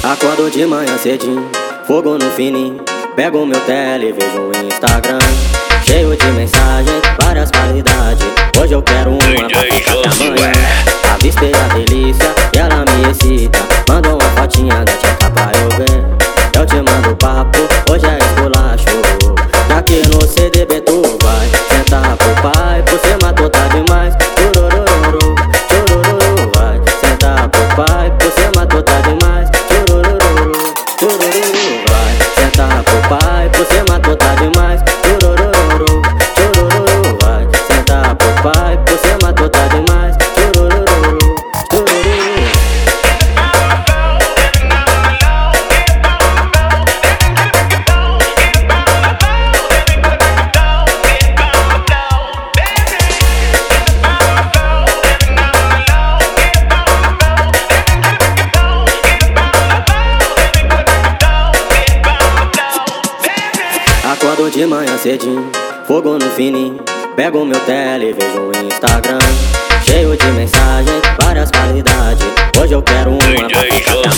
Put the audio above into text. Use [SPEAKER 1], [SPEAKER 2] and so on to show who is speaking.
[SPEAKER 1] Acordo de manhã cedinho, fogo no fininho. Pego meu tele e vejo o Instagram, cheio de mensagens, várias qualidades. Hoje eu quero uma pra ficar amanhã. Avistei a delícia e ela me excita. Mandou uma fotinha da tcheca pra eu ver. Eu te mando papo, hoje é esculacho. Já que no CDB tu vai sentar pro pai, por cima tu tá demais. Churururu, churururu, vai sentar pro pai, por cima tu tá demais. Churururu, churururu, vai sentar pro pai, por cima tu tá demais. Churururu, churururu, vai sentar pro pai, por cima tu tá demais. Churururu, churururu. Acordo de manhã cedinho, fogo no fininho. Pego meu tele e vejo o Instagram, cheio de mensagens, várias qualidades. Hoje eu quero uma pra ficar